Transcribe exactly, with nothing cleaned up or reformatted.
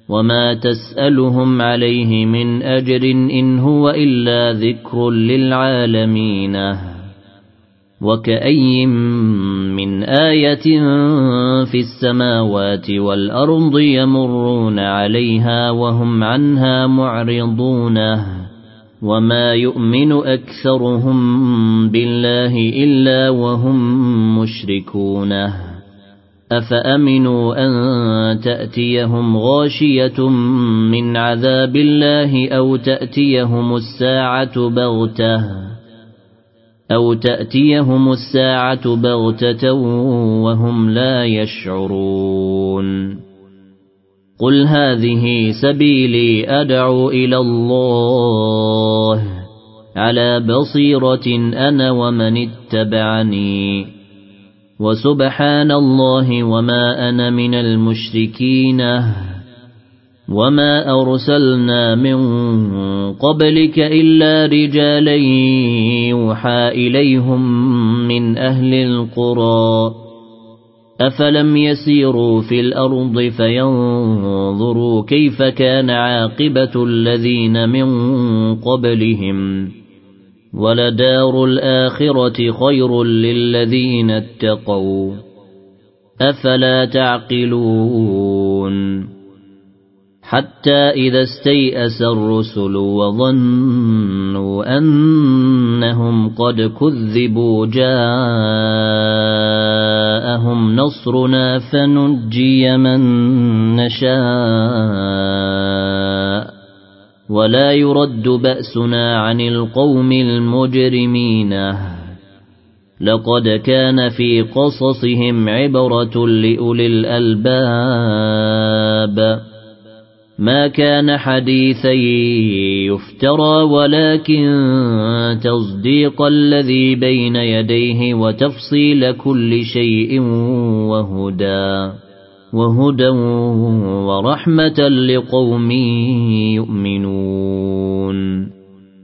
وما تسألهم عليه من أجر إن هو إلا ذكر للعالمين وكأي من آية في السماوات والأرض يمرون عليها وهم عنها معرضون وما يؤمن أكثرهم بالله إلا وهم مشركون أفأمنوا أن تأتيهم غاشية من عذاب الله أو تأتيهم الساعة بغتة أو تأتيهم الساعة بغتة وهم لا يشعرون قل هذه سبيلي أدعو إلى الله على بصيرة أنا ومن اتبعني وسبحان الله وما أنا من المشركين وما أرسلنا من قبلك إلا رجالا يوحى إليهم من أهل القرى أفلم يسيروا في الأرض فينظروا كيف كان عاقبة الذين من قبلهم ولدار الآخرة خير للذين اتقوا أفلا تعقلون حتى إذا استيأس الرسل وظنوا أنهم قد كذبوا جاءهم نصرنا فنجي من نشاء ولا يرد بأسنا عن القوم المجرمين لقد كان في قصصهم عبرة لأولي الألباب ما كان حديثا يفترى ولكن تصديق الذي بين يديه وتفصيل كل شيء وهدى وهدى ورحمة لقوم يؤمنون